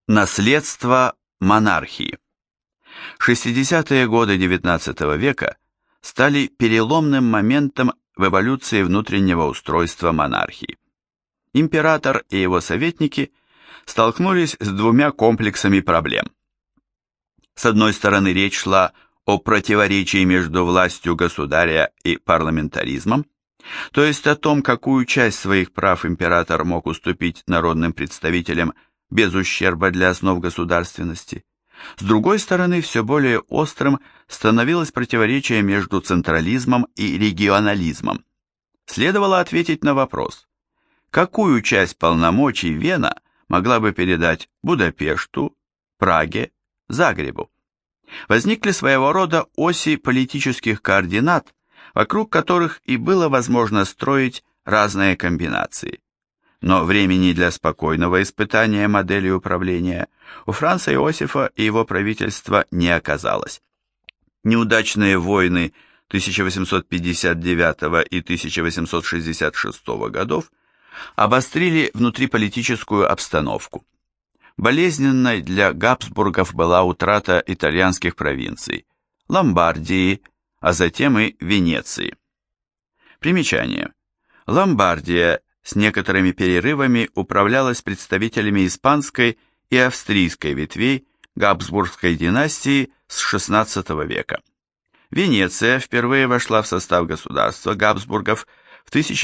Наследство монархии. 60-е годы XIX века стали переломным моментом в эволюции внутреннего устройства монархии. Император и его советники столкнулись с двумя комплексами проблем. С одной стороны, речь шла о противоречии между властью государя и парламентаризмом, то есть о том, какую часть своих прав император мог уступить народным представителям без ущерба для основ государственности. С другой стороны, все более острым становилось противоречие между централизмом и регионализмом. Следовало ответить на вопрос, какую часть полномочий Вена могла бы передать Будапешту, Праге, Загребу. Возникли своего рода оси политических координат, вокруг которых и было возможно строить разные комбинации. Но времени для спокойного испытания модели управления у Франца Иосифа и его правительства не оказалось. Неудачные войны 1859 и 1866 годов обострили внутриполитическую обстановку. Болезненной для Габсбургов была утрата итальянских провинций, Ломбардии, а затем и Венеции. Примечание. Ломбардия с некоторыми перерывами управлялась представителями испанской и австрийской ветвей Габсбургской династии с XVI века. Венеция впервые вошла в состав государства Габсбургов в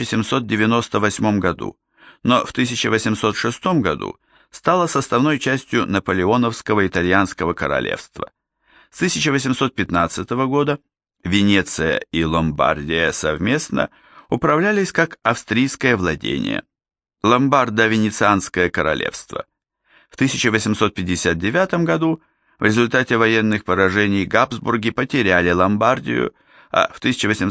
1798 году, но в 1806 году стала составной частью Наполеоновского итальянского королевства. С 1815 года Венеция и Ломбардия совместно управлялись как австрийское владение, Ломбардо-Венецианское королевство. В 1859 году в результате военных поражений Габсбурги потеряли Ломбардию, а в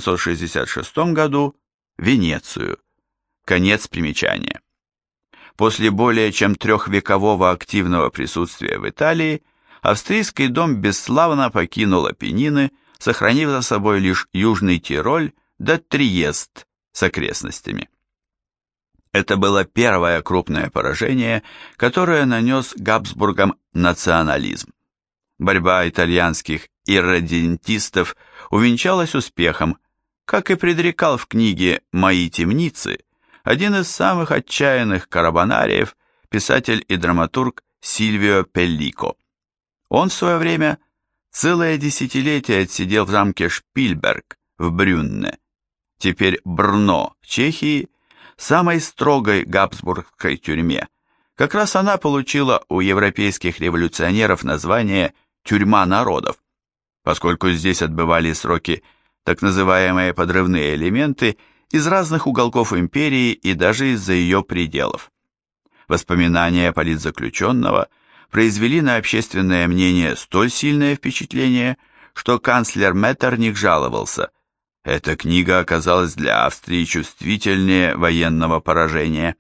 1866 году – Венецию. Конец примечания. После более чем трехвекового активного присутствия в Италии австрийский дом бесславно покинул Апеннины, сохранив за собой лишь Южный Тироль да Триест с окрестностями. Это было первое крупное поражение, которое нанес Габсбургам национализм. Борьба итальянских ирредентистов увенчалась успехом, как и предрекал в книге «Мои темницы» один из самых отчаянных карабонариев, писатель и драматург Сильвио Пеллико. Он в свое время целое десятилетие отсидел в замке Шпильберг в Брюнне, теперь Брно в Чехии, самой строгой габсбургской тюрьме. Как раз она получила у европейских революционеров название «Тюрьма народов», поскольку здесь отбывали сроки так называемые подрывные элементы из разных уголков империи и даже из-за ее пределов. Воспоминания политзаключенного произвели на общественное мнение столь сильное впечатление, что канцлер Меттерних жаловался: эта книга оказалась для Австрии чувствительнее военного поражения.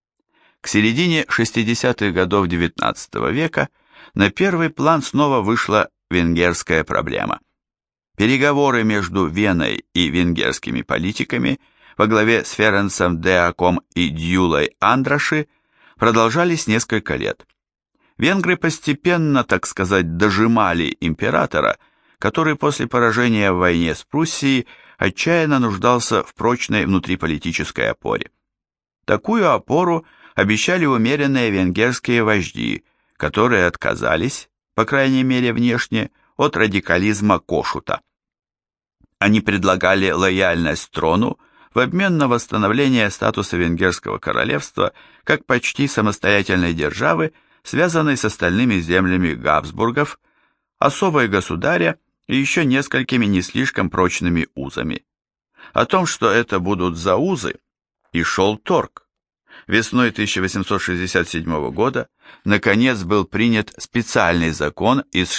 К середине 60-х годов XIX века на первый план снова вышла венгерская проблема. Переговоры между Веной и венгерскими политиками во главе с Ференцем Деаком и Дьюлой Андраши продолжались несколько лет. Венгры постепенно, так сказать, дожимали императора, который после поражения в войне с Пруссией отчаянно нуждался в прочной внутриполитической опоре. Такую опору обещали умеренные венгерские вожди, которые отказались, по крайней мере внешне, от радикализма Кошута. Они предлагали лояльность трону в обмен на восстановление статуса Венгерского королевства как почти самостоятельной державы, связанной с остальными землями Габсбургов, особой государя и еще несколькими не слишком прочными узами. О том, что это будут за узы, и шел торг. Весной 1867 года наконец был принят специальный закон из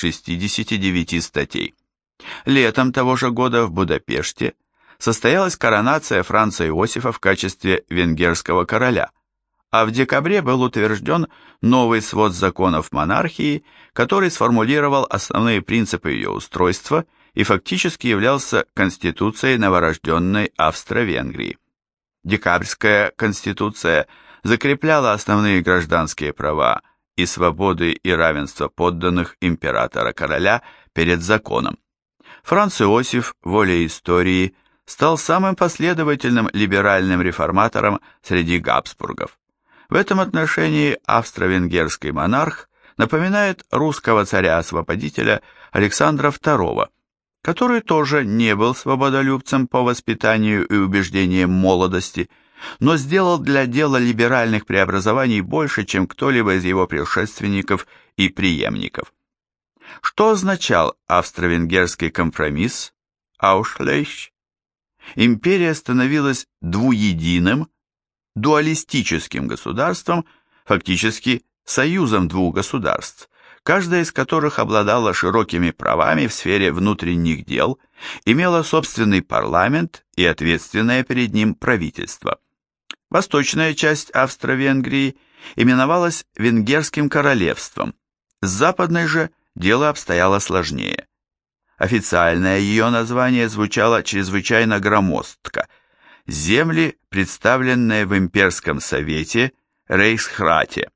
69 статей. Летом того же года в Будапеште состоялась коронация Франца Иосифа в качестве венгерского короля, а в декабре был утвержден новый свод законов монархии, который сформулировал основные принципы ее устройства и фактически являлся конституцией новорожденной Австро-Венгрии. Декабрьская конституция закрепляла основные гражданские права и свободы и равенства подданных императора-короля перед законом. Франц Иосиф, волей истории, стал самым последовательным либеральным реформатором среди Габсбургов. В этом отношении австро-венгерский монарх напоминает русского царя-освободителя Александра II, который тоже не был свободолюбцем по воспитанию и убеждениям молодости, но сделал для дела либеральных преобразований больше, чем кто-либо из его предшественников и преемников. Что означал австро-венгерский компромисс, Ausgleich? Империя становилась двуединым, дуалистическим государством, фактически союзом двух государств, каждая из которых обладала широкими правами в сфере внутренних дел, имела собственный парламент и ответственное перед ним правительство. Восточная часть Австро-Венгрии именовалась Венгерским королевством, с западной же дело обстояло сложнее. Официальное ее название звучало чрезвычайно громоздко – земли, представленные в Имперском совете Рейхсрате.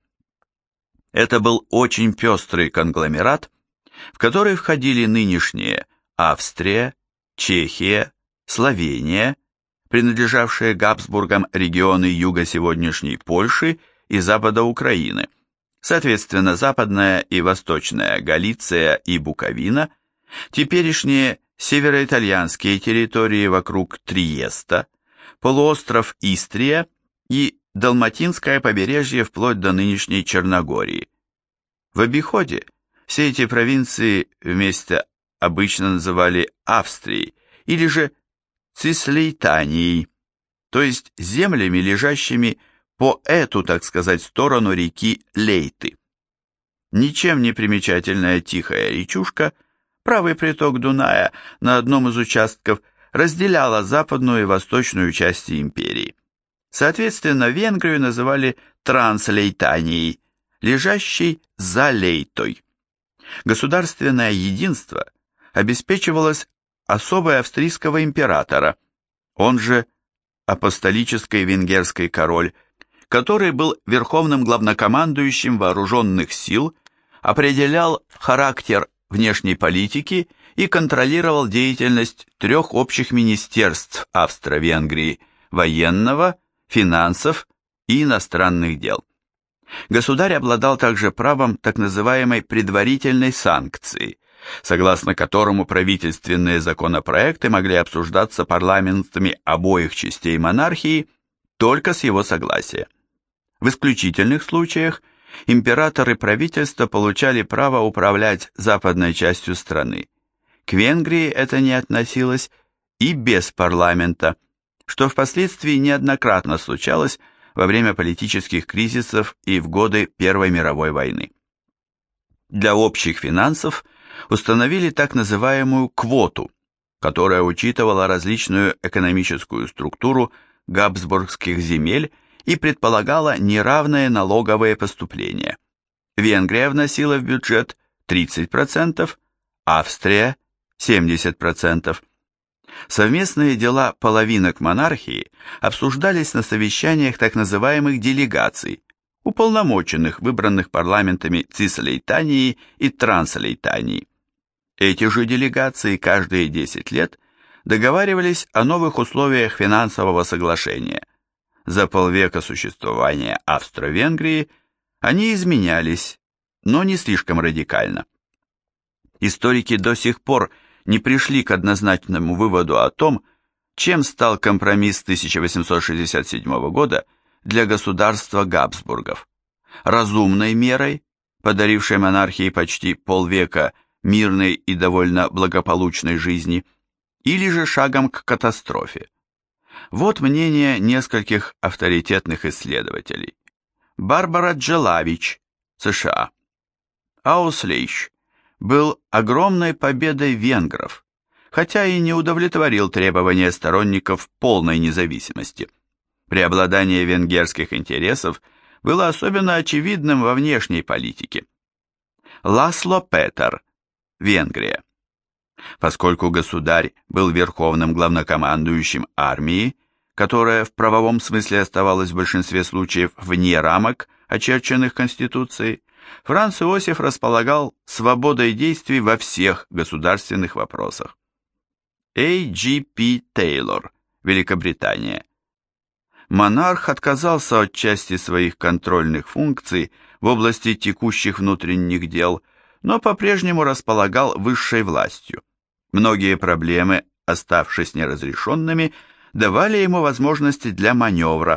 Это был очень пестрый конгломерат, в который входили нынешние Австрия, Чехия, Словения, принадлежавшие Габсбургам регионы юга сегодняшней Польши и запада Украины, соответственно, западная и восточная Галиция и Буковина, теперешние североитальянские территории вокруг Триеста, полуостров Истрия и Далматинское побережье вплоть до нынешней Черногории. В обиходе все эти провинции вместе обычно называли Австрией или же Цислейтанией, то есть землями, лежащими по эту, так сказать, сторону реки Лейты. Ничем не примечательная тихая речушка, правый приток Дуная на одном из участков разделяла западную и восточную части империи. Соответственно, Венгрию называли Транслейтанией, лежащей за Лейтой. Государственное единство обеспечивалось особой австрийского императора, он же апостолический венгерский король, который был верховным главнокомандующим вооруженных сил, определял характер внешней политики и контролировал деятельность трех общих министерств Австро-Венгрии – военного, финансов и иностранных дел. Государь обладал также правом так называемой предварительной санкции, согласно которому правительственные законопроекты могли обсуждаться парламентами обоих частей монархии только с его согласия. В исключительных случаях император и правительство получали право управлять западной частью страны. К Венгрии это не относилось и без парламента, что впоследствии неоднократно случалось во время политических кризисов и в годы Первой мировой войны. Для общих финансов установили так называемую квоту, которая учитывала различную экономическую структуру габсбургских земель и предполагала неравные налоговые поступления. Венгрия вносила в бюджет 30%, Австрия – 70%. Совместные дела половинок монархии обсуждались на совещаниях так называемых делегаций, уполномоченных, выбранных парламентами Цислейтании и Транслейтании. Эти же делегации каждые 10 лет договаривались о новых условиях финансового соглашения. За полвека существования Австро-Венгрии они изменялись, но не слишком радикально. Историки до сих пор не пришли к однозначному выводу о том, чем стал компромисс 1867 года для государства Габсбургов. Разумной мерой, подарившей монархии почти полвека мирной и довольно благополучной жизни, или же шагом к катастрофе. Вот мнение нескольких авторитетных исследователей. Барбара Джелавич, США. Ausgleich был огромной победой венгров, хотя и не удовлетворил требования сторонников полной независимости. Преобладание венгерских интересов было особенно очевидным во внешней политике. Ласло Петер, Венгрия. Поскольку государь был верховным главнокомандующим армии, которая в правовом смысле оставалась в большинстве случаев вне рамок, очерченных Конституцией, Франц Иосиф располагал свободой действий во всех государственных вопросах. А.Г.П. Тейлор, Великобритания. Монарх отказался от части своих контрольных функций в области текущих внутренних дел, но по-прежнему располагал высшей властью. Многие проблемы, оставшись неразрешенными, давали ему возможности для маневра.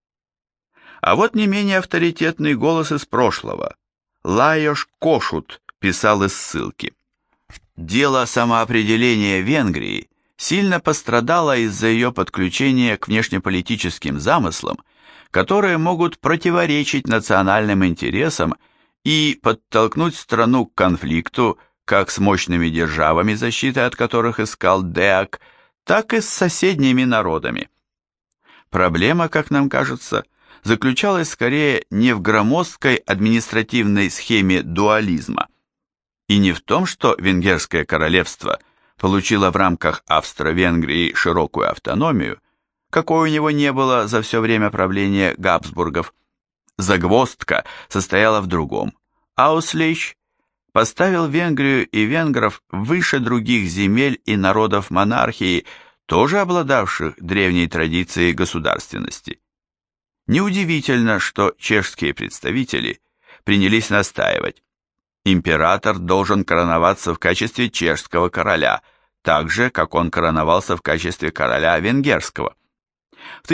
А вот не менее авторитетный голос из прошлого. Лаjoš Кошут писал из ссылки. Дело самоопределения Венгрии сильно пострадало из-за ее подключения к внешнеполитическим замыслам, которые могут противоречить национальным интересам и подтолкнуть страну к конфликту как с мощными державами, защиты от которых искал Деак, так и с соседними народами. Проблема, как нам кажется, заключалась скорее не в громоздкой административной схеме дуализма, и не в том, что Венгерское королевство получило в рамках Австро-Венгрии широкую автономию, какой у него не было за все время правления Габсбургов. Загвоздка состояла в другом. Ауслейч поставил Венгрию и венгров выше других земель и народов монархии, тоже обладавших древней традицией государственности. Неудивительно, что чешские представители принялись настаивать. Император должен короноваться в качестве чешского короля, так же, как он короновался в качестве короля венгерского. В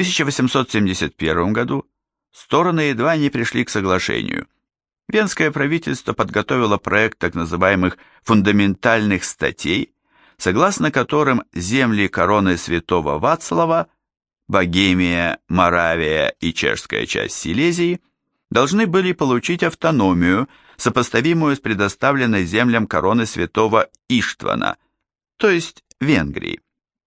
1871 году стороны едва не пришли к соглашению. Венское правительство подготовило проект так называемых фундаментальных статей, согласно которым земли короны святого Вацлава, Богемия, Моравия и чешская часть Силезии должны были получить автономию, сопоставимую с предоставленной землям короны святого Иштвана, то есть Венгрии.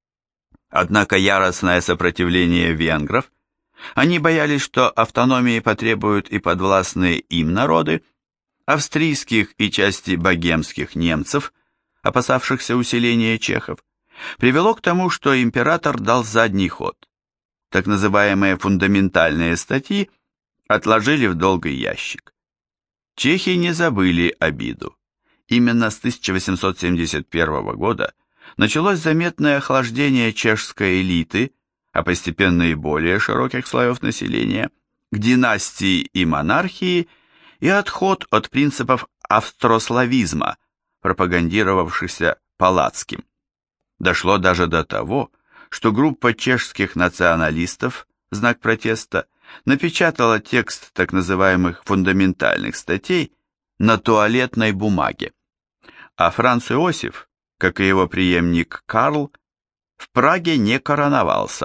Однако яростное сопротивление венгров, они боялись, что автономии потребуют и подвластные им народы, австрийских и части богемских немцев, опасавшихся усиления чехов, привело к тому, что император дал задний ход. Так называемые фундаментальные статьи отложили в долгий ящик. Чехи не забыли обиду. Именно с 1871 года началось заметное охлаждение чешской элиты, а постепенно и более широких слоев населения, к династии и монархии и отход от принципов австрославизма, пропагандировавшихся Палацким. Дошло даже до того, что группа чешских националистов в знак протеста напечатала текст так называемых фундаментальных статей на туалетной бумаге. А Франц Иосиф, как и его преемник Карл, в Праге не короновался.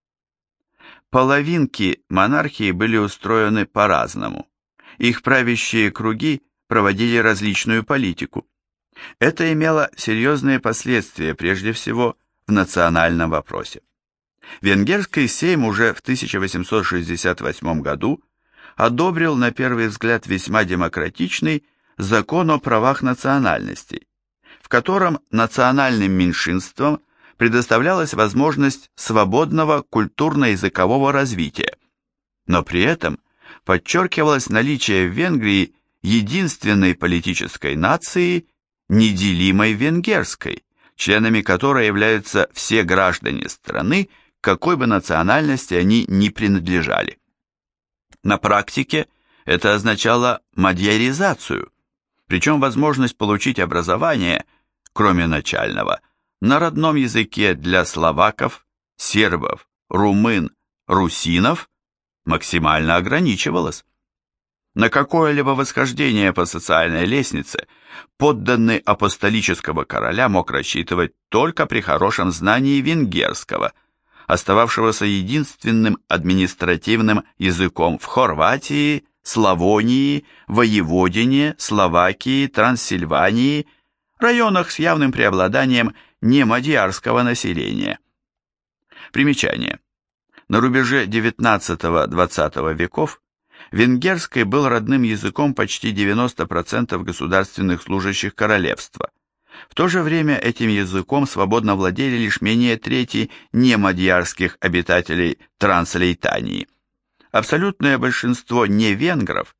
Половинки монархии были устроены по-разному. Их правящие круги проводили различную политику. Это имело серьезные последствия, прежде всего, в национальном вопросе. Венгерский сейм уже в 1868 году одобрил на первый взгляд весьма демократичный закон о правах национальностей, в котором национальным меньшинствам предоставлялась возможность свободного культурно-языкового развития, но при этом подчеркивалось наличие в Венгрии единственной политической нации, неделимой венгерской, членами которой являются все граждане страны, какой бы национальности они ни принадлежали. На практике это означало мадьяризацию, причем возможность получить образование, кроме начального, на родном языке для словаков, сербов, румын, русинов максимально ограничивалась. На какое-либо восхождение по социальной лестнице подданный апостолического короля мог рассчитывать только при хорошем знании венгерского, остававшегося единственным административным языком в Хорватии, Славонии, Воеводине, Словакии, Трансильвании, районах с явным преобладанием немадьярского населения. Примечание. На рубеже XIX-XX веков венгерский был родным языком почти 90% государственных служащих королевства. В то же время этим языком свободно владели лишь менее трети немадьярских обитателей Трансильвании. Абсолютное большинство невенгров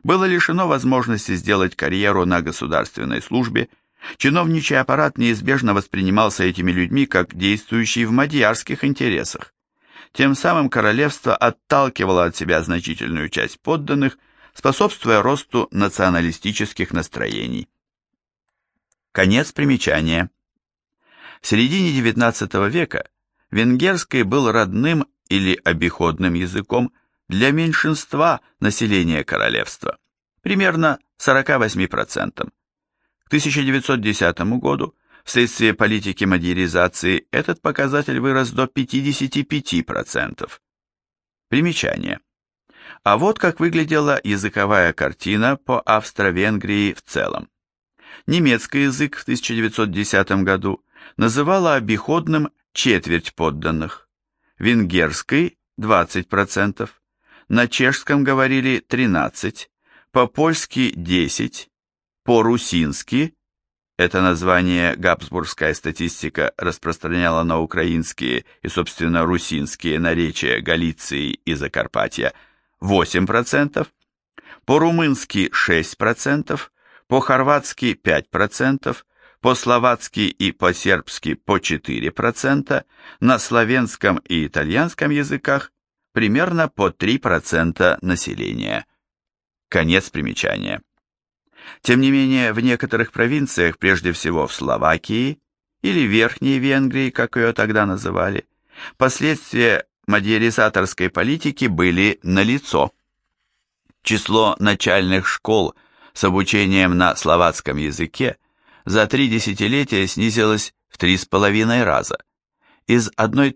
было лишено возможности сделать карьеру на государственной службе, чиновничий аппарат неизбежно воспринимался этими людьми как действующий в мадьярских интересах. Тем самым королевство отталкивало от себя значительную часть подданных, способствуя росту националистических настроений. Конец примечания. В середине XIX века венгерский был родным или обиходным языком для меньшинства населения королевства, примерно 48%. К 1910 году вследствие политики мадьяризации этот показатель вырос до 55%. Примечание. А вот как выглядела языковая картина по Австро-Венгрии в целом. Немецкий язык в 1910 году называла обиходным четверть подданных, венгерский – 20%, на чешском говорили 13%, по-польски – 10%, по-русински – это название габсбургская статистика распространяла на украинские и, собственно, русинские наречия Галиции и Закарпатья – 8%, по-румынски – 6%, по-хорватски – 5%, по-словацки и по-сербски – по 4%, на славянском и итальянском языках примерно по 3% населения. Конец примечания. Тем не менее, в некоторых провинциях, прежде всего в Словакии или Верхней Венгрии, как ее тогда называли, последствия мадьяризаторской политики были налицо. Число начальных школ с обучением на словацком языке за 3 десятилетия снизилось в 3,5 раза. Из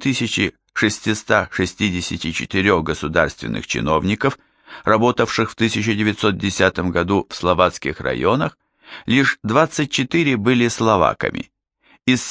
1664 государственных чиновников, работавших в 1910 году в словацких районах, лишь 24 были словаками. Из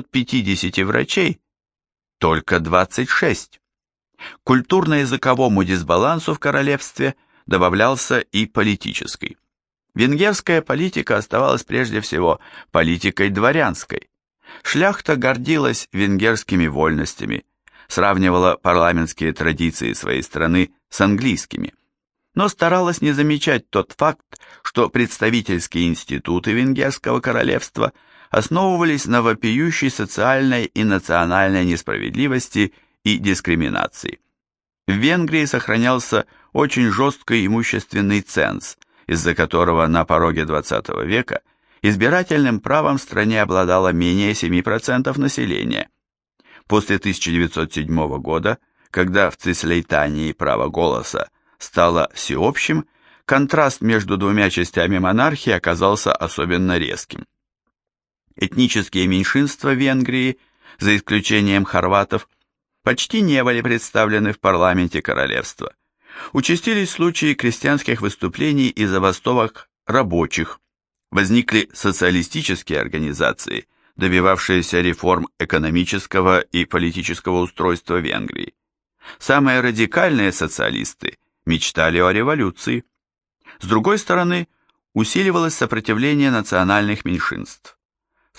750 врачей только 26. К культурно-языковому дисбалансу в королевстве добавлялся и политический. Венгерская политика оставалась прежде всего политикой дворянской. Шляхта гордилась венгерскими вольностями, сравнивала парламентские традиции своей страны с английскими, но старалась не замечать тот факт, что представительские институты венгерского королевства основывались на вопиющей социальной и национальной несправедливости и дискриминации. В Венгрии сохранялся очень жесткий имущественный ценз, из-за которого на пороге XX века избирательным правом в стране обладало менее 7% населения. После 1907 года, когда в Цислейтании право голоса стало всеобщим, контраст между двумя частями монархии оказался особенно резким. Этнические меньшинства Венгрии, за исключением хорватов, почти не были представлены в парламенте королевства. Участились случаи крестьянских выступлений и забастовок рабочих. Возникли социалистические организации, добивавшиеся реформ экономического и политического устройства Венгрии. Самые радикальные социалисты мечтали о революции. С другой стороны, усиливалось сопротивление национальных меньшинств. В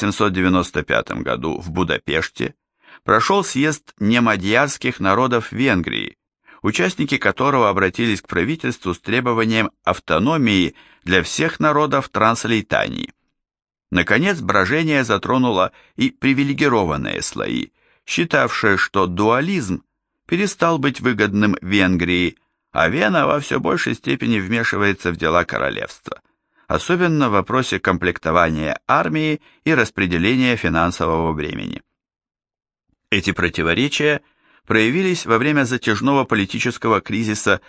1895 году в Будапеште прошел съезд немадьярских народов Венгрии, участники которого обратились к правительству с требованием автономии для всех народов Транслейтании. Наконец, брожение затронуло и привилегированные слои, считавшие, что дуализм перестал быть выгодным Венгрии, а Вена во все большей степени вмешивается в дела королевства, особенно в вопросе комплектования армии и распределения финансового бремени. Эти противоречия проявились во время затяжного политического кризиса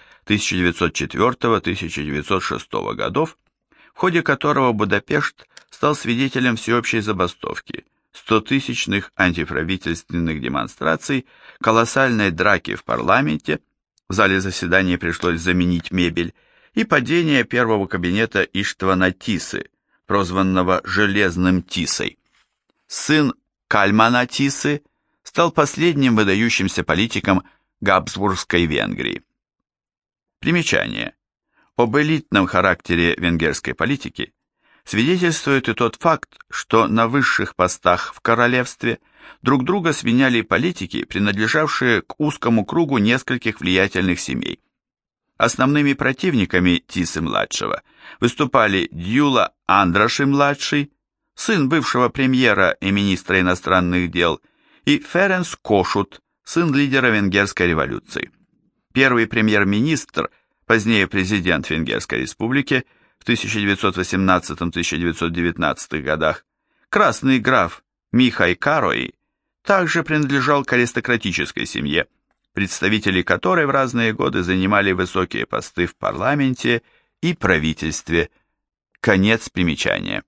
1904-1906 годов, в ходе которого Будапешт стал свидетелем всеобщей забастовки, 100-тысячных антиправительственных демонстраций, колоссальной драки в парламенте, в зале заседаний пришлось заменить мебель, и падения первого кабинета Иштвана Тисы, прозванного Железным Тисой. Сын Кальмана Тисы стал последним выдающимся политиком Габсбургской Венгрии. Примечание. Об элитном характере венгерской политики свидетельствует и тот факт, что на высших постах в королевстве друг друга сменяли политики, принадлежавшие к узкому кругу нескольких влиятельных семей. Основными противниками Тисы-младшего выступали Дьюла Андраши-младший, сын бывшего премьера и министра иностранных дел, и Ференц Кошут, сын лидера Венгерской революции. Первый премьер-министр, позднее президент Венгерской республики в 1918-1919 годах, красный граф Михай Карой, также принадлежал к аристократической семье, представители которой в разные годы занимали высокие посты в парламенте и правительстве. Конец примечания.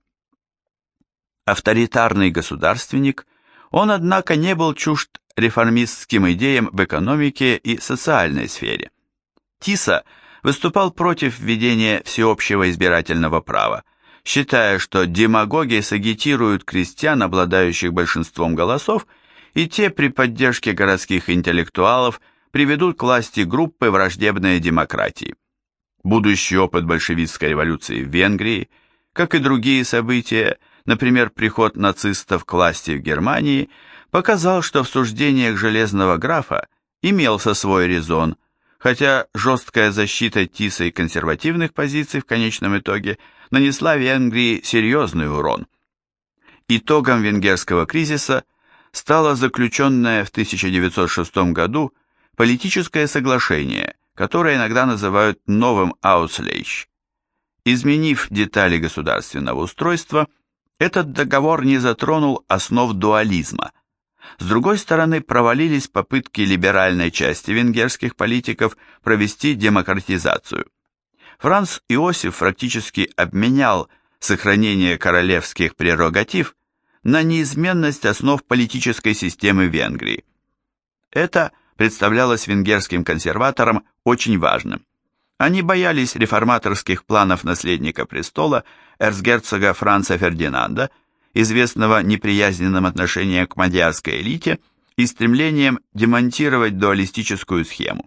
Авторитарный государственник, он, однако, не был чужд реформистским идеям в экономике и социальной сфере. Тиса выступал против введения всеобщего избирательного права, считая, что демагоги сагитируют крестьян, обладающих большинством голосов, и те при поддержке городских интеллектуалов приведут к власти группы, враждебные демократии. Будущий опыт большевистской революции в Венгрии, как и другие события, например, приход нацистов к власти в Германии, показал, что в суждениях Железного графа имелся свой резон, хотя жесткая защита Тисой консервативных позиций в конечном итоге нанесла Венгрии серьезный урон. Итогом венгерского кризиса стало заключенное в 1906 году политическое соглашение, которое иногда называют новым Ауслейш. Изменив детали государственного устройства, этот договор не затронул основ дуализма. С другой стороны, провалились попытки либеральной части венгерских политиков провести демократизацию. Франц Иосиф практически обменял сохранение королевских прерогатив на неизменность основ политической системы Венгрии. Это представлялось венгерским консерваторам очень важным. Они боялись реформаторских планов наследника престола эрцгерцога Франца Фердинанда, известного неприязненным отношением к мадьярской элите и стремлением демонтировать дуалистическую схему.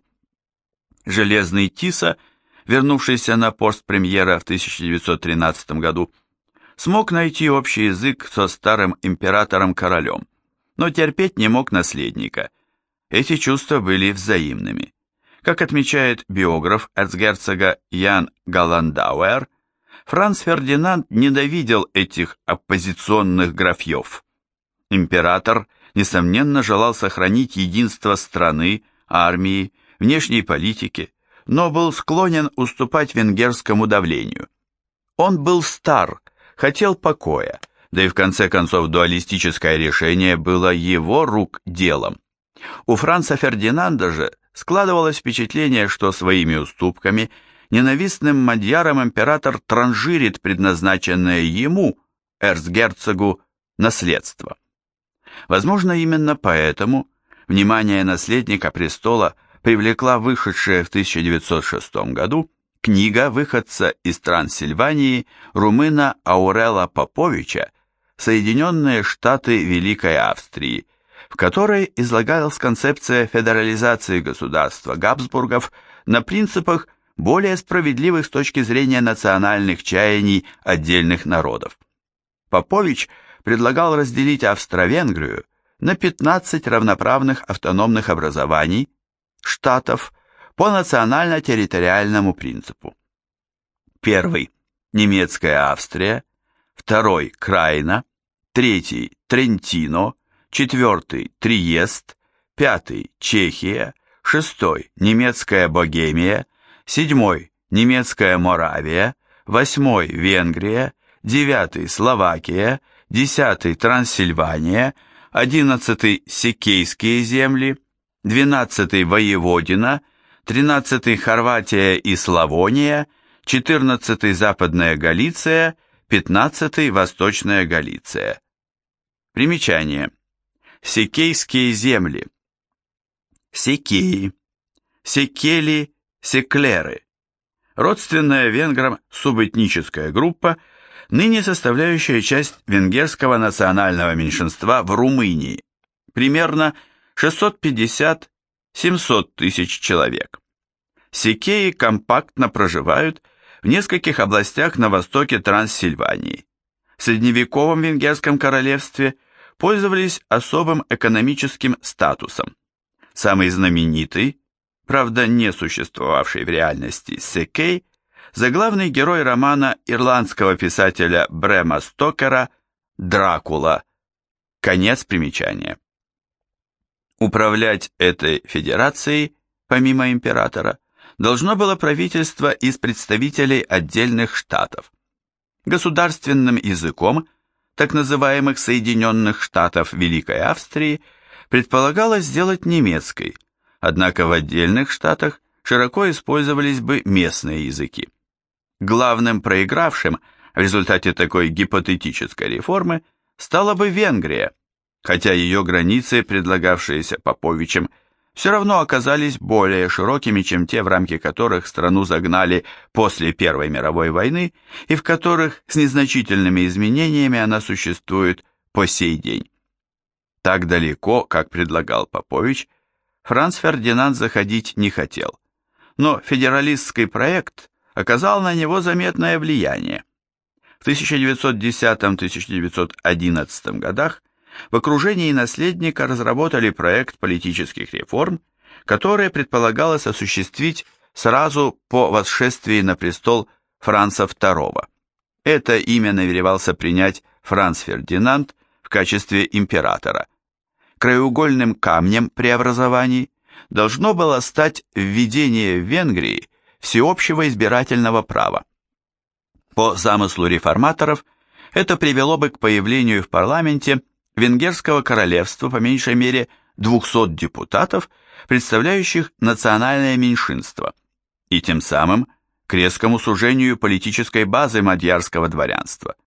Железный Тиса, вернувшийся на пост премьера в 1913 году, смог найти общий язык со старым императором-королем, но терпеть не мог наследника. Эти чувства были взаимными. Как отмечает биограф эрцгерцога Ян Галландауэр, Франц Фердинанд ненавидел этих оппозиционных графьев. Император, несомненно, желал сохранить единство страны, армии, внешней политики, но был склонен уступать венгерскому давлению. Он был стар, хотел покоя, да и в конце концов дуалистическое решение было его рук делом. У Франца Фердинанда же складывалось впечатление, что своими уступками ненавистным мадьярам император транжирит предназначенное ему, эрцгерцогу, наследство. Возможно, именно поэтому внимание наследника престола привлекла вышедшая в 1906 году книга выходца из Трансильвании румына Аурела Поповича «Соединенные Штаты Великой Австрии», в которой излагалась концепция федерализации государства Габсбургов на принципах, более справедливых с точки зрения национальных чаяний отдельных народов. Попович предлагал разделить Австро-Венгрию на 15 равноправных автономных образований, штатов, по национально-территориальному принципу. Первый – немецкая Австрия, второй – Крайна, третий – Трентино, четвертый – Триест, пятый – Чехия, шестой – немецкая Богемия, седьмой – немецкая Моравия, восьмой – Венгрия, девятый – Словакия, десятый – Трансильвания, одиннадцатый – Сикейские земли, двенадцатый – Воеводина, тринадцатый – Хорватия и Славония, четырнадцатый – Западная Галиция, пятнадцатый – Восточная Галиция. Примечание. Сикейские земли. Секеи, секели, секлеры. Родственная венграм субэтническая группа, ныне составляющая часть венгерского национального меньшинства в Румынии, примерно 650-700 тысяч человек. Секеи компактно проживают в нескольких областях на востоке Трансильвании. В средневековом венгерском королевстве пользовались особым экономическим статусом. Самый знаменитый, правда не существовавший в реальности Секей, заглавный герой романа ирландского писателя Брэма Стокера «Дракула». Конец примечания. Управлять этой федерацией, помимо императора, должно было правительство из представителей отдельных штатов. Государственным языком так называемых Соединенных Штатов Великой Австрии предполагалось сделать немецкий, однако в отдельных штатах широко использовались бы местные языки. Главным проигравшим в результате такой гипотетической реформы стала бы Венгрия, хотя ее границы, предлагавшиеся Поповичем, все равно оказались более широкими, чем те, в рамки которых страну загнали после Первой мировой войны и в которых с незначительными изменениями она существует по сей день. Так далеко, как предлагал Попович, Франц Фердинанд заходить не хотел, но федералистский проект оказал на него заметное влияние. В 1910-1911 годах в окружении наследника разработали проект политических реформ, которые предполагалось осуществить сразу по восшествии на престол Франца II. Это имя намеревался принять Франц Фердинанд в качестве императора. Краеугольным камнем преобразований должно было стать введение в Венгрии всеобщего избирательного права. По замыслу реформаторов, это привело бы к появлению в парламенте Венгерского королевства по меньшей мере 200 депутатов, представляющих национальное меньшинство, и тем самым к резкому сужению политической базы мадьярского дворянства.